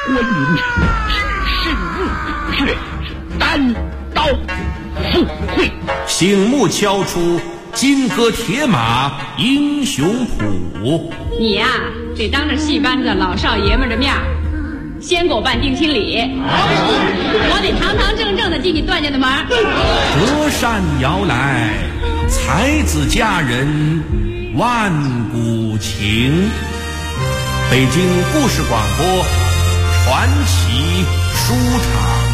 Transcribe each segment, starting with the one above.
我领只是热血，单刀赴会。 醒目敲出金戈铁马英雄谱。 你呀，得当着戏班子老少爷们的面先给我办定亲礼，我得堂堂正正的进你段家的门。 隔山遥来，才子佳人万古情。北京故事广播传奇书场。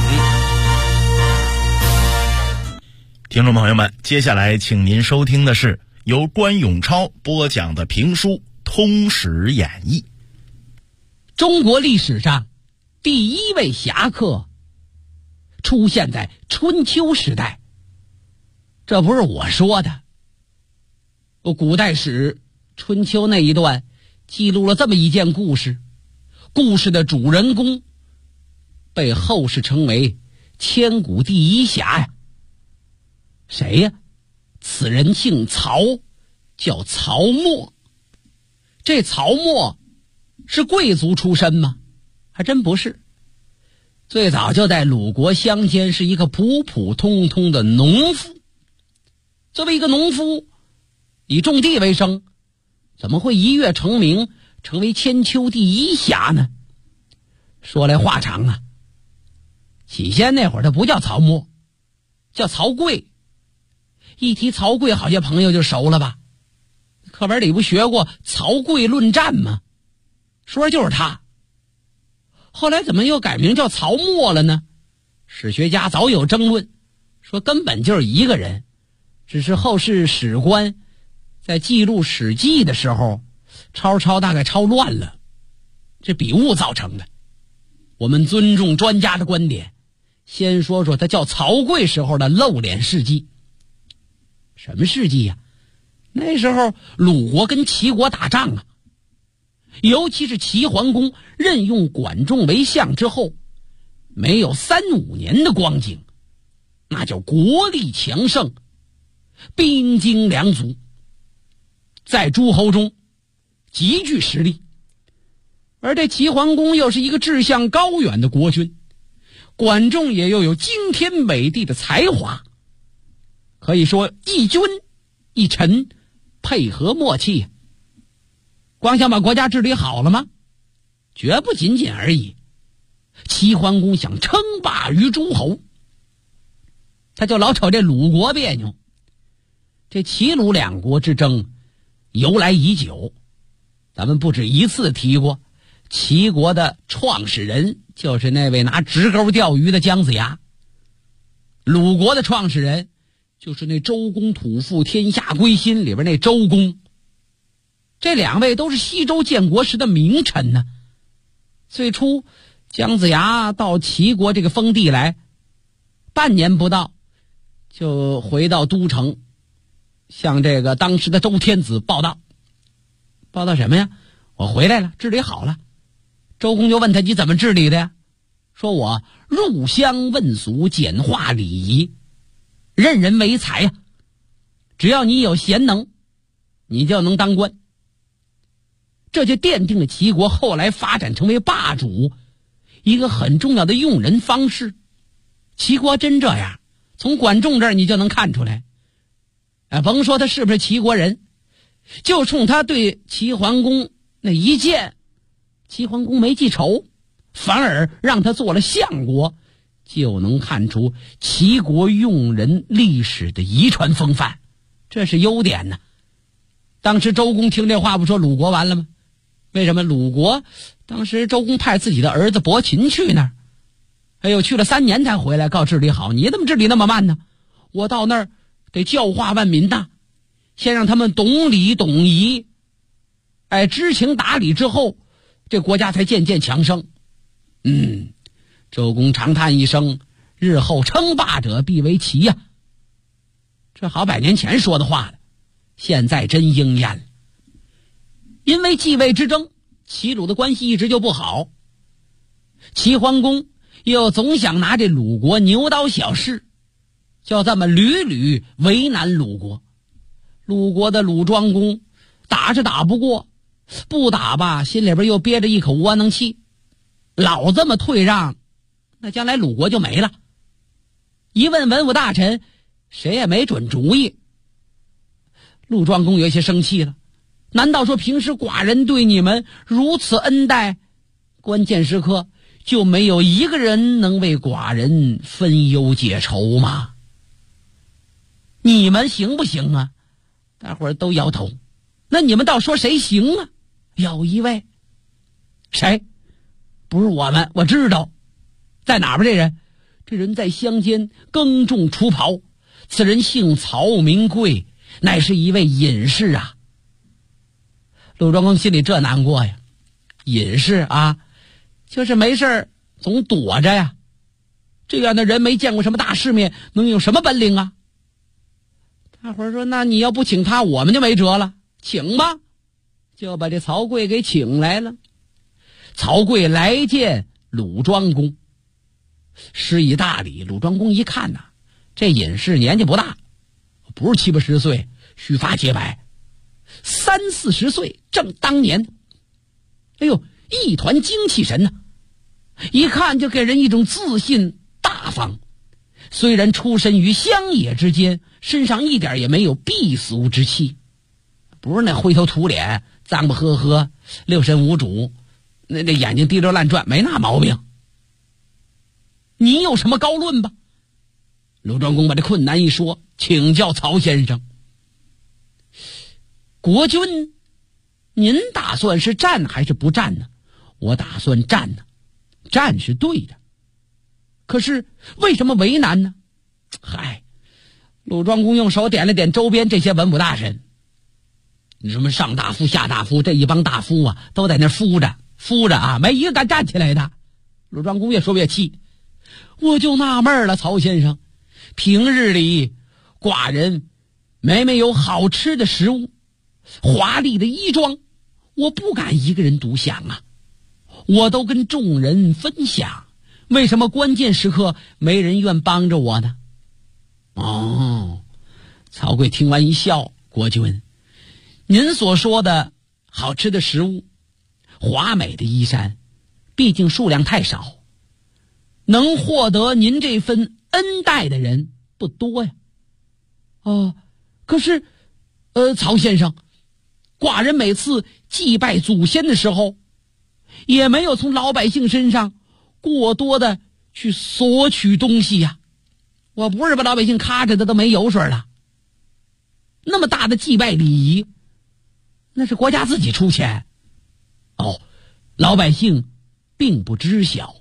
听众朋友们，接下来请您收听的是由关永超播讲的评书《通史演义》。 中国历史上第一位侠客出现在春秋时代，这不是我说的。古代史春秋那一段记录了这么一件故事，故事的主人公被后世称为千古第一侠呀。谁呀？此人姓曹，叫曹沫。这曹沫是贵族出身吗？还真不是。最早就在鲁国乡间是一个普普通通的农夫。作为一个农夫，以种地为生，怎么会一跃成名，成为千秋第一侠呢？说来话长啊。起先那会儿他不叫曹沫，叫曹刿。一提曹刿，好些朋友就熟了吧？课本里不学过曹刿论战吗？说就是他。后来怎么又改名叫曹沫了呢？史学家早有争论，说根本就是一个人，只是后世史官在记录史记的时候抄大概抄乱了，这笔误造成的。我们尊重专家的观点，先说说他叫曹刿时候的露脸事迹。什么事迹呀？那时候鲁国跟齐国打仗啊，尤其是齐桓公任用管仲为相之后，没有3-5年的光景，那叫国力强盛，兵精粮足，在诸侯中极具实力。而这齐桓公又是一个志向高远的国君，管仲也又有惊天美地的才华，可以说一君一臣配合默契。光想把国家治理好了吗？绝不仅仅而已。齐桓公想称霸于诸侯，他就老瞅这鲁国别扭。这齐鲁两国之争由来已久，咱们不止一次提过。齐国的创始人就是那位拿直钩钓鱼的姜子牙，鲁国的创始人就是那周公吐哺天下归心里边那周公。这两位都是西周建国时的名臣呢。最初姜子牙到齐国这个封地来，半年不到就回到都城，向这个当时的周天子报道。报道什么呀？我回来了，治理好了。周公就问他，你怎么治理的呀？说我入乡问俗，简化礼仪，任人唯才呀。只要你有贤能，你就能当官。这就奠定了齐国后来发展成为霸主一个很重要的用人方式。齐国真这样，从管仲这儿你就能看出来。甭说他是不是齐国人，就冲他对齐桓公那一箭，齐桓公没记仇，反而让他做了相国，就能看出齐国用人历史的遗传风范，这是优点呢。当时周公听这话不说鲁国完了吗？为什么？鲁国当时周公派自己的儿子伯禽去那儿，去了3年才回来，告治理好。你怎么治理那么慢呢？我到那儿得教化万民呐，先让他们懂礼懂仪，知情达理之后，这国家才渐渐强盛。周公长叹一声，日后称霸者必为齐呀。这好100年前说的话了，现在真应验了。因为继位之争，齐鲁的关系一直就不好。齐桓公又总想拿这鲁国牛刀小试，就这么屡屡为难鲁国。鲁国的鲁庄公打是打不过，不打吧心里边又憋着一口窝囊气。 老这么退让，那将来鲁国就没了。一问文武大臣，谁也没准主意。陆庄公有些生气了，难道说平时寡人对你们如此恩待，关键时刻就没有一个人能为寡人分忧解愁吗？你们行不行啊？大伙儿都摇头。那你们倒说谁行啊？有一位。谁？不是我们，我知道。在哪边这人？这人在乡间耕种除刨，此人姓曹名贵，乃是一位隐士啊。陆庄公心里这难过呀，隐士啊，就是没事总躲着呀。这样的人没见过什么大世面，能有什么本领啊？大伙儿说，那你要不请他，我们就没辙了。请吧，就把这曹刿给请来了。曹刿来见鲁庄公，施以大礼。鲁庄公一看呐，这隐士年纪不大，不是70、80岁，须发洁白，30、40岁正当年。哎呦，一团精气神呢，一看就给人一种自信大方。虽然出身于乡野之间，身上一点也没有避俗之气，不是那灰头土脸、脏不呵呵、六神无主，那眼睛滴溜乱转，没那毛病。你有什么高论吧？鲁庄公把这困难一说，请教曹先生。国君，您打算是战还是不战呢？我打算战呢，战是对的。可是为什么为难呢？嗨，鲁庄公用手点了点周边这些文武大臣，什么上大夫下大夫，这一帮大夫啊，都在那敷着啊，没一个敢站起来的。鲁庄公越说越气，我就纳闷了，曹先生，平日里寡人每有好吃的食物，华丽的衣装，我不敢一个人独享啊，我都跟众人分享，为什么关键时刻没人愿帮着我呢？哦，曹刿听完一笑，国君，您所说的好吃的食物、华美的衣衫，毕竟数量太少，能获得您这份恩待的人不多呀。可是曹先生，寡人每次祭拜祖先的时候，也没有从老百姓身上过多的去索取东西呀。我不是把老百姓卡着的都没油水了。那么大的祭拜礼仪，那是国家自己出钱，老百姓并不知晓。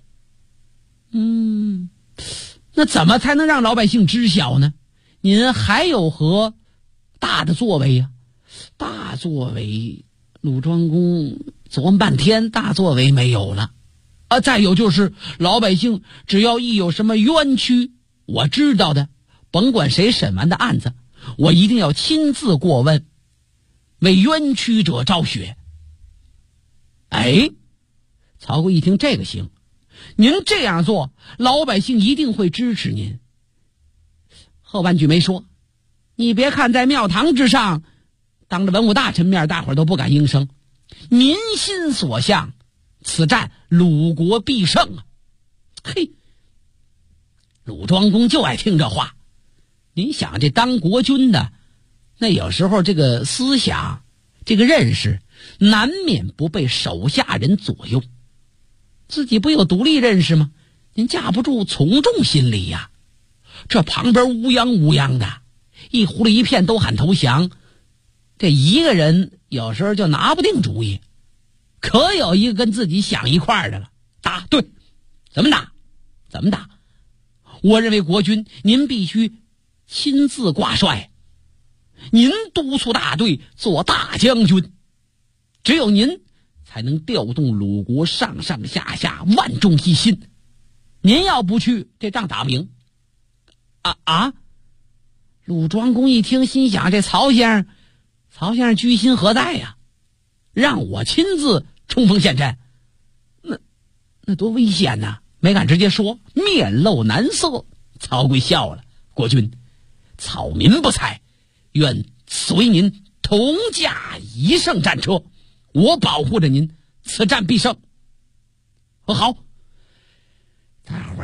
那怎么才能让老百姓知晓呢？您还有何大的作为呀？大作为，鲁庄公琢磨半天，大作为没有了啊。再有就是老百姓只要一有什么冤屈，我知道的，甭管谁审完的案子，我一定要亲自过问，为冤屈者昭雪。曹刿一听这个行，您这样做，老百姓一定会支持您。后半句没说，你别看在庙堂之上，当着文武大臣面，大伙儿都不敢应声。民心所向，此战鲁国必胜啊！嘿，鲁庄公就爱听这话。您想，这当国君的，那有时候这个思想、这个认识，难免不被手下人左右。自己不有独立认识吗？您架不住从众心理呀。这旁边乌泱的，一狐狸一片都喊投降，这一个人有时候就拿不定主意。可有一个跟自己想一块的了，打对，怎么打？我认为国君您必须亲自挂帅，您督促大队做大将军，只有您才能调动鲁国上上下下万众一心。您要不去，这仗打不赢。鲁庄公一听，心想，这曹先生居心何在呀？让我亲自冲锋陷阵，那多危险呐！没敢直接说，面露难色。曹刿笑了，国君，草民不才，愿随您同驾一乘战车，我保护着您，此战必胜。好，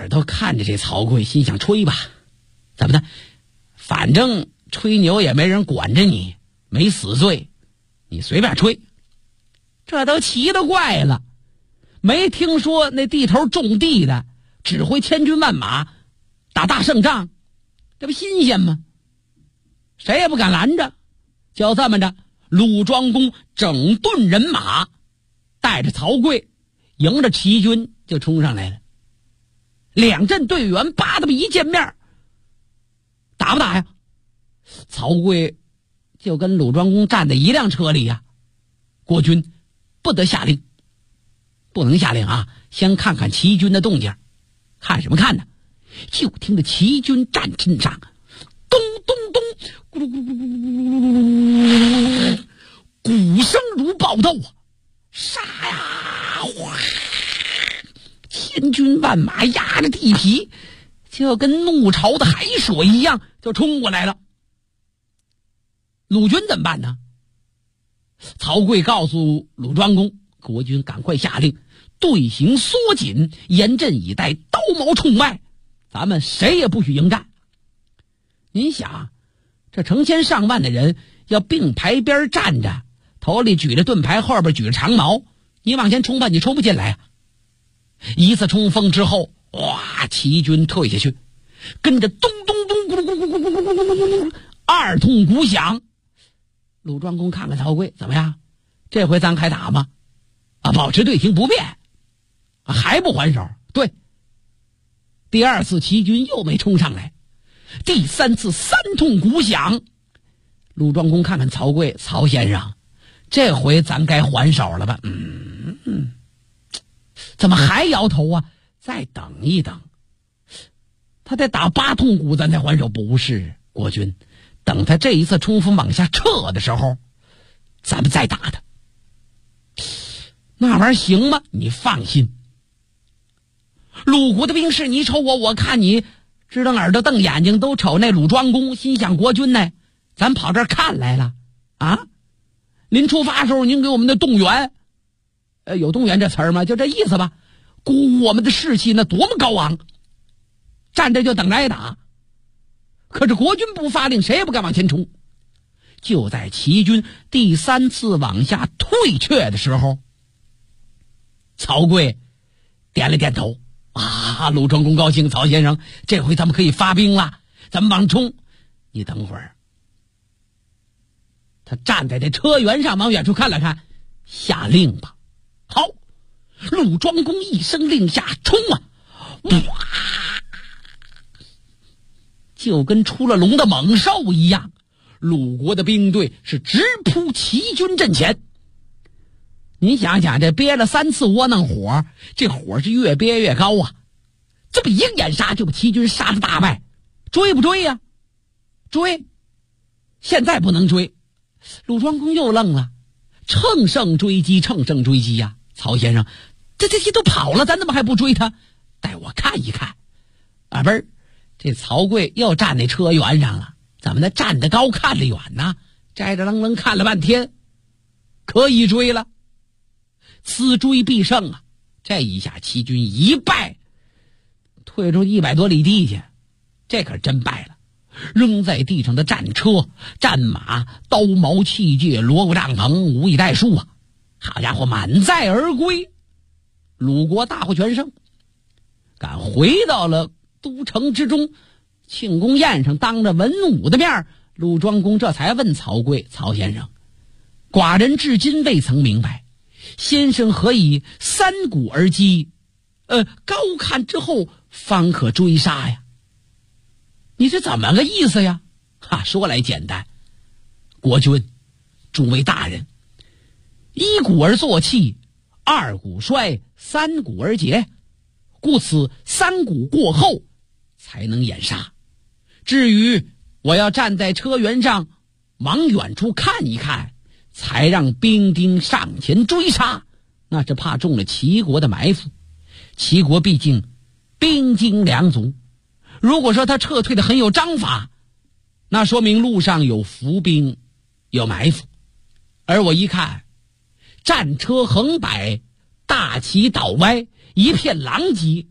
儿都看着这曹刿，心想吹吧，怎么的？反正吹牛也没人管着你，没死罪，你随便吹。这都奇了怪了，没听说那地头种地的指挥千军万马打大胜仗，这不新鲜吗？谁也不敢拦着。就这么着，鲁庄公整顿人马，带着曹刿迎着齐军就冲上来了。两阵队员叭的一见面，打不打呀？曹刿就跟鲁庄公站在一辆车里呀。国君不得下令，不能下令啊，先看看齐军的动静。看什么看呢？就听着齐军战阵上咚咚咚，咕噜咕噜咕噜咕噜咕噜，鼓声如爆豆啊！杀呀！哗！千军万马压着地皮，就跟怒潮的海水一样就冲过来了。鲁军怎么办呢？曹刿告诉鲁庄公，国君赶快下令，队形缩紧，严阵以待，刀矛冲脉，咱们谁也不许迎战。您想，这成千上万的人要并排边站着，头里举着盾牌，后边举着长矛，你往前冲吧，你冲不进来啊！一次冲锋之后，哇，齐军退下去，跟着咚咚咚咕噜咕噜咕噜咕噜咕噜咕噜，二通鼓响。鲁庄公看看曹刿，怎么样？这回咱还打吗？啊，保持队形不变，还不还手？对。第二次齐军又没冲上来，第三次三通鼓响。鲁庄公看看曹刿，曹先生，这回咱该还手了吧？怎么还摇头啊？再等一等，他得打8通鼓咱才还手。不是，国君，等他这一次冲锋往下撤的时候，咱们再打他。那玩意儿行吗？你放心，鲁国的兵士你瞅我，我看你，支瞪耳朵瞪眼睛都瞅那鲁庄公，心想国君呢，咱跑这儿看来了啊！临出发的时候您给我们的动员，有动员这词儿吗？就这意思吧，鼓我们的士气那多么高昂，站着就等着挨打。可是国君不发令，谁也不敢往前冲。就在齐军第三次往下退却的时候，曹刿点了点头。啊，鲁庄公高兴，曹先生，这回咱们可以发兵了，咱们往冲。你等会儿。他站在这车辕上，往远处看了看，下令吧。好，鲁庄公一声令下，冲啊！哇，就跟出了笼的猛兽一样，鲁国的兵队是直扑齐军阵前。你想想，这憋了3次窝囊火，这火是越憋越高啊！这么一个掩杀就把齐军杀得大败，追不追呀？追！现在不能追。鲁庄公又愣了，乘胜追击，乘胜追击呀！曹先生，这都跑了，咱怎么还不追他？带我看一看。啊，不是，这曹刿又站那车辕上了，怎么的？站得高看得远呢？摘着愣愣看了半天，可以追了。此追必胜啊！这一下齐军一败，退出100多里地去，这可真败了。扔在地上的战车、战马、刀矛器械、锣鼓帐篷无以代数啊！好家伙，满载而归。鲁国大获全胜，赶回到了都城之中。庆功宴上，当着文武的面，鲁庄公这才问曹刿：“曹先生，寡人至今未曾明白，先生何以3鼓而击？高看之后方可追杀呀？你这怎么个意思呀？”说来简单，国君、诸位大人，1鼓而作气，2鼓衰，3鼓而竭，故此3鼓过后才能掩杀。至于我要站在车辕上往远处看一看，才让兵丁上前追杀，那是怕中了齐国的埋伏。齐国毕竟兵精粮足，如果说他撤退的很有章法，那说明路上有伏兵，有埋伏。而我一看，战车横摆，大旗倒歪，一片狼藉，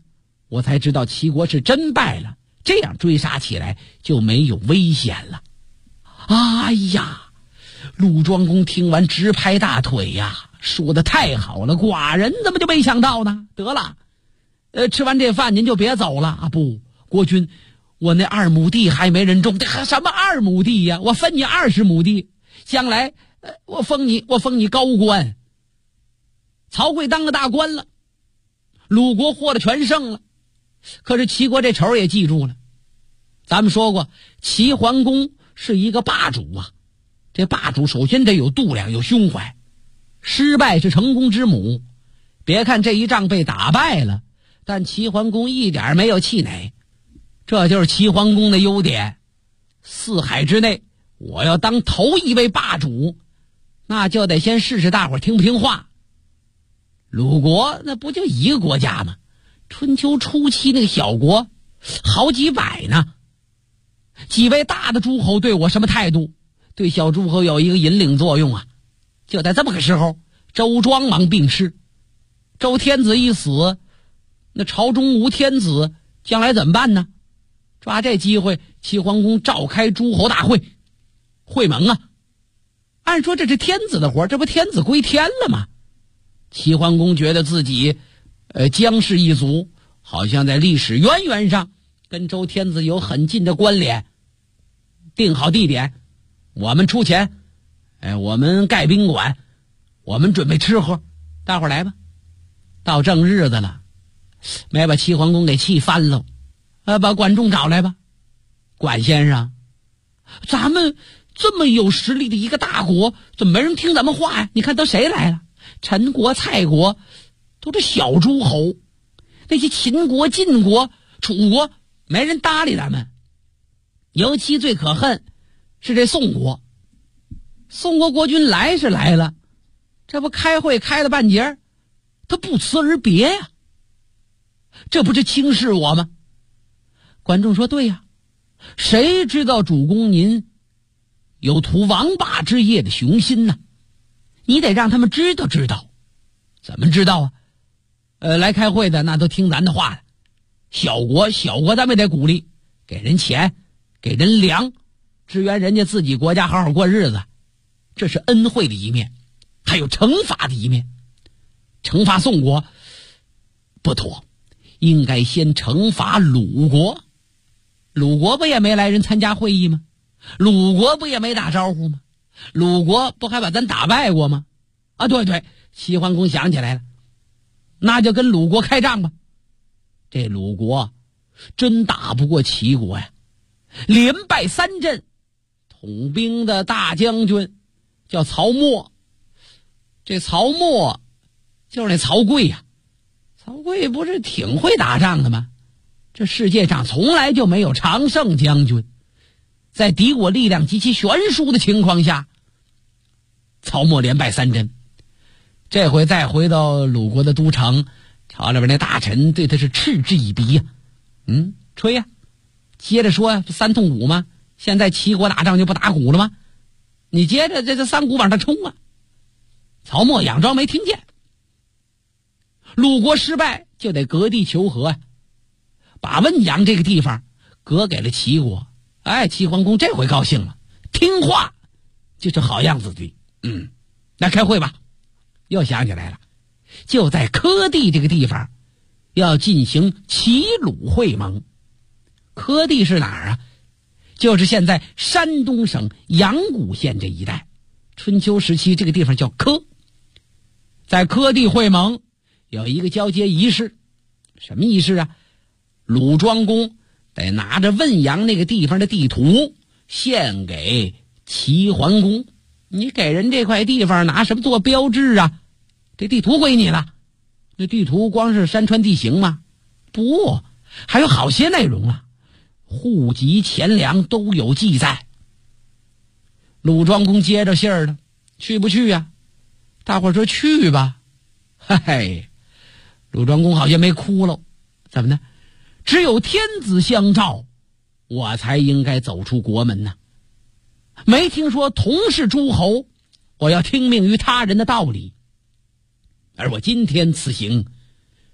我才知道齐国是真败了，这样追杀起来就没有危险了。哎呀，鲁庄公听完直拍大腿呀，说的太好了，寡人怎么就没想到呢？得了，吃完这饭您就别走了啊！不，国君，我那2亩地还没人种，这什么2亩地呀？我分你20亩地，将来我封你高官。曹刿当个大官了，鲁国获了全胜了。可是齐国这仇也记住了。咱们说过，齐桓公是一个霸主啊，这霸主首先得有度量，有胸怀。失败是成功之母。别看这一仗被打败了，但齐桓公一点没有气馁。这就是齐桓公的优点。4海之内，我要当头一位霸主，那就得先试试大伙听不听话。鲁国那不就一个国家吗？春秋初期那个小国好几百呢。几位大的诸侯对我什么态度？对小诸侯有一个引领作用啊。就在这么个时候，周庄王病逝，周天子一死，那朝中无天子，将来怎么办呢？抓这机会，齐桓公召开诸侯大会，会盟啊。按说这是天子的活，这不天子归天了吗？齐桓公觉得自己姜氏一族好像在历史渊源上跟周天子有很近的关联。定好地点，我们出钱，我们盖宾馆，我们准备吃喝，大伙来吧。到正日子了，没把齐桓公给气翻了。把管仲找来吧。管先生，咱们这么有实力的一个大国，怎么没人听咱们话呀？你看都谁来了？陈国、蔡国都是小诸侯，那些秦国、晋国、楚国没人搭理咱们。尤其最可恨是这宋国。宋国国君来是来了，这不开会开了半截，他不辞而别呀，这不是轻视我吗？管仲说对呀，谁知道主公您有图王霸之业的雄心呢？你得让他们知道知道。怎么知道啊？来开会的那都听咱的话了。小国咱们得鼓励，给人钱，给人粮，支援人家自己国家好好过日子，这是恩惠的一面。还有惩罚的一面。惩罚宋国不妥，应该先惩罚鲁国。鲁国不也没来人参加会议吗？鲁国不也没打招呼吗？鲁国不还把咱打败过吗？啊，对，齐桓公想起来了，那就跟鲁国开仗吧。这鲁国真打不过齐国呀，连败3阵。统兵的大将军叫曹沫，这曹沫就是那曹刿呀。曹刿不是挺会打仗的吗？这世界上从来就没有常胜将军。在敌我力量极其悬殊的情况下，曹沫连败3阵。这回再回到鲁国的都城，朝里边那大臣对他是嗤之以鼻呀。吹呀，接着说呀，3通鼓吗？现在齐国打仗就不打鼓了吗？你接着这3鼓往上冲啊！曹沫佯装没听见。鲁国失败就得割地求和呀，把汶阳这个地方割给了齐国。齐桓公这回高兴了，听话就是好样子的。那开会吧。又想起来了，就在柯地这个地方要进行齐鲁会盟。柯地是哪儿啊？就是现在山东省阳谷县这一带。春秋时期这个地方叫柯。在柯地会盟有一个交接仪式。什么仪式啊？鲁庄公得拿着汶阳那个地方的地图献给齐桓公。你给人这块地方拿什么做标志啊？这地图归你了。那地图光是山川地形吗？不，还有好些内容啊，户籍钱粮都有记载。鲁庄公接着信儿了，去不去呀？大伙说去吧。嘿，鲁庄公好像没哭了。怎么呢？只有天子相召，我才应该走出国门呢。没听说同是诸侯，我要听命于他人的道理。而我今天此行，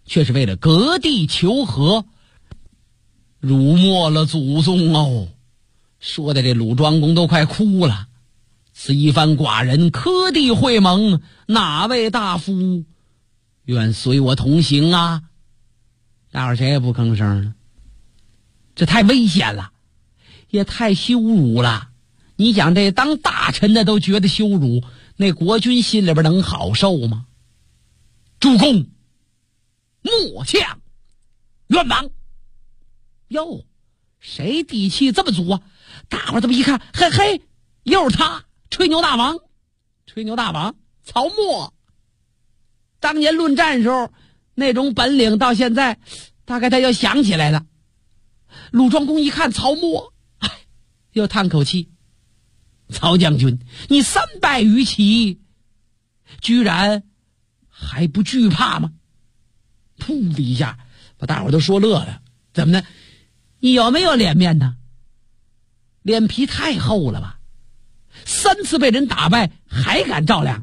却是为了割地求和，辱没了祖宗哦。说的这鲁庄公都快哭了。此一番寡人科地会盟，哪位大夫愿随我同行啊？大伙谁也不吭声了。这太危险了，也太羞辱了。你讲这当大臣的都觉得羞辱，那国君心里边能好受吗？主公末将愿往。哟，谁底气这么足啊？大伙儿这么一看，嘿嘿，又是他，吹牛大王。吹牛大王曹沫，当年论战时候那种本领，到现在大概他又想起来了。鲁庄公一看曹沫，又叹口气，曹将军，你300余骑，居然还不惧怕吗？噗的一下把大伙都说乐了。怎么呢？你有没有脸面呢？脸皮太厚了吧？3次被人打败还敢照亮？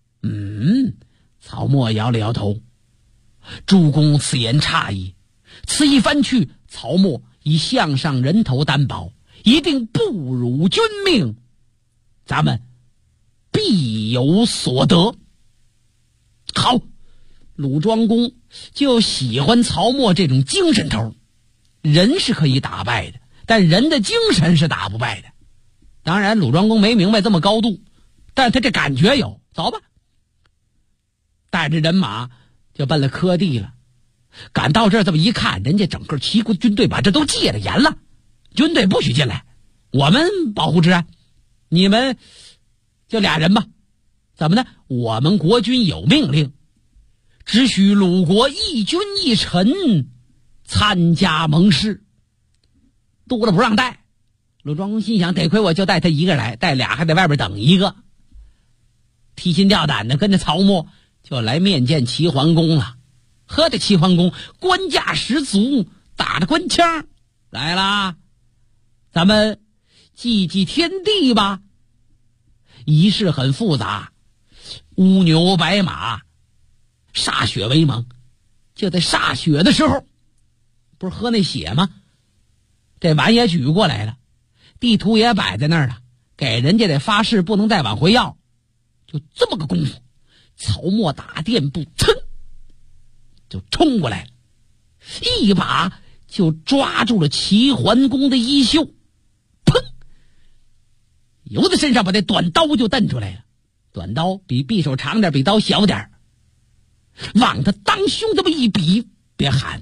曹沫摇了摇头。主公此言差矣。此一番去，曹沫以项上人头担保，一定不辱君命，咱们必有所得。好，鲁庄公就喜欢曹沫这种精神头。人是可以打败的，但人的精神是打不败的。当然鲁庄公没明白这么高度，但他这感觉有。走吧，带着人马就奔了科地了。赶到这儿这么一看，人家整个齐国军队把这都戒了严了，军队不许进来，我们保护治安，你们就俩人吧。怎么呢？我们国军有命令，只许鲁国一君一臣参加盟誓，多了不让带。鲁庄公心想，得亏我就带他一个来，带俩还在外边等一个。提心吊胆的跟着曹沫就来面见齐桓公了。喝这齐桓公官架十足，打着官腔来啦，咱们祭祭天地吧。仪式很复杂，乌牛白马，歃血为盟。就在歃血的时候，不是喝那血吗？这碗也举过来了，地图也摆在那儿了，给人家得发誓不能再往回要。就这么个功夫，曹沫打垫步，噌就冲过来了，一把就抓住了齐桓公的衣袖，砰，由他身上把这短刀就蹬出来了。短刀比匕首长点，比刀小点，往他当胸这么一比，别喊。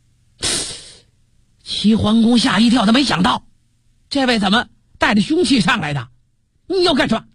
齐桓公吓一跳，他没想到这位怎么带着凶器上来的？你要干什么？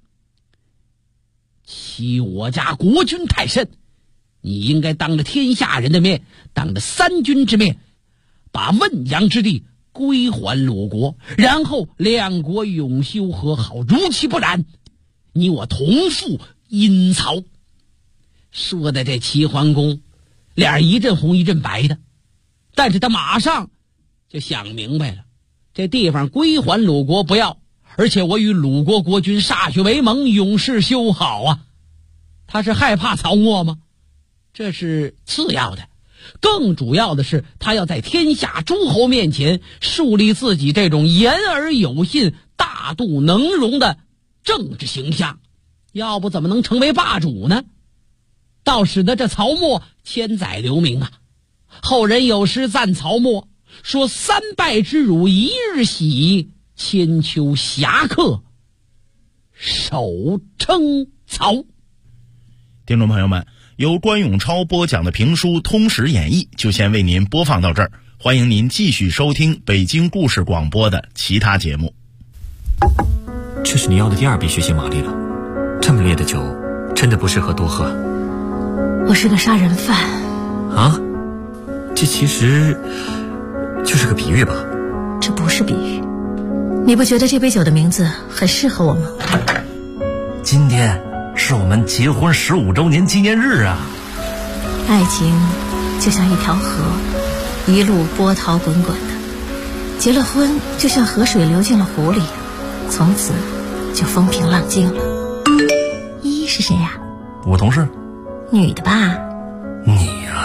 欺我家国君太甚，你应该当着天下人的面，当着三军之面，把汶阳之地归还鲁国，然后两国永修和好，如期不染，你我同赴阴曹。说的这齐桓公脸一阵红一阵白的，但是他马上就想明白了，这地方归还鲁国不要，而且我与鲁国国君歃血为盟，永世修好啊。他是害怕曹沫吗？这是次要的，更主要的是他要在天下诸侯面前树立自己这种言而有信、大度能容的政治形象，要不怎么能成为霸主呢？倒使得这曹沫千载留名啊。后人有诗赞曹沫，说三败之辱一日喜，千秋侠客首称曹。 听众朋友们，由关永超播讲的评书《通史演义》就先为您播放到这儿，欢迎您继续收听北京故事广播的其他节目。 这是你要的第二笔血腥玛丽了，这么烈的酒真的不适合多喝。 我是个杀人犯啊，这其实就是个比喻吧？ 这不是比喻，你不觉得这杯酒的名字很适合我吗？ 今天是我们结婚15周年纪念日啊！ 爱情就像一条河，一路波涛滚滚的，结了婚就像河水流进了湖里，从此就风平浪静了。依依是谁呀？ 我同事。 女的吧？ 你啊，你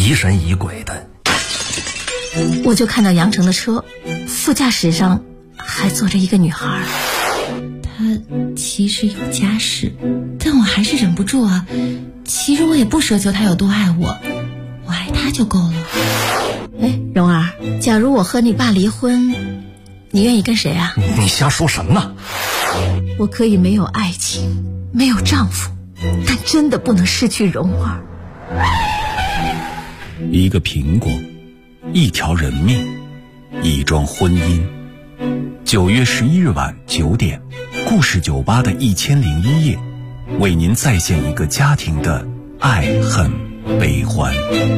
疑神疑鬼的。 我就看到杨成的车，副驾驶上还坐着一个女孩。 她其实有家室，但我还是忍不住啊。其实我也不奢求她有多爱我，我爱她就够了。 哎，蓉儿，假如我和你爸离婚，你愿意跟谁啊？ 你瞎说什么呢？ 我可以没有爱情，没有丈夫，但真的不能失去蓉儿。 一个苹果，一条人命，一桩婚姻。9月11日晚9点，故事酒吧的1001夜，为您再现一个家庭的爱恨悲欢。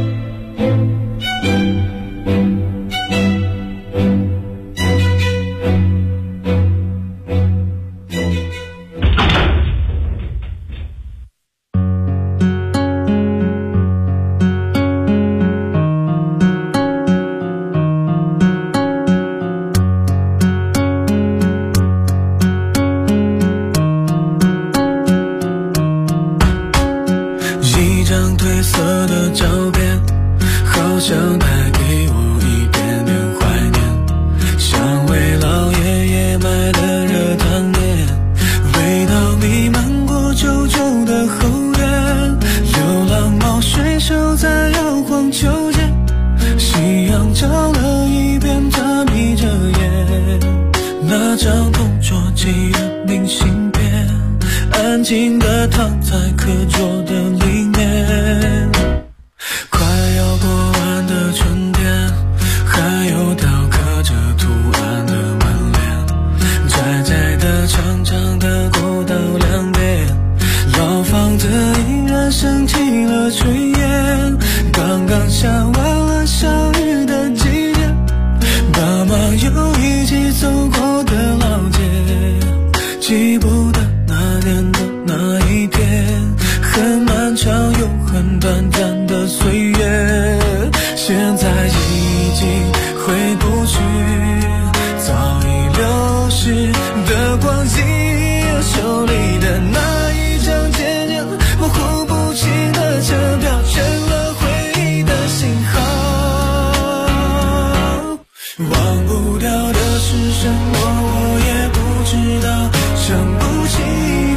忘不掉的是什么，我也不知道，想不起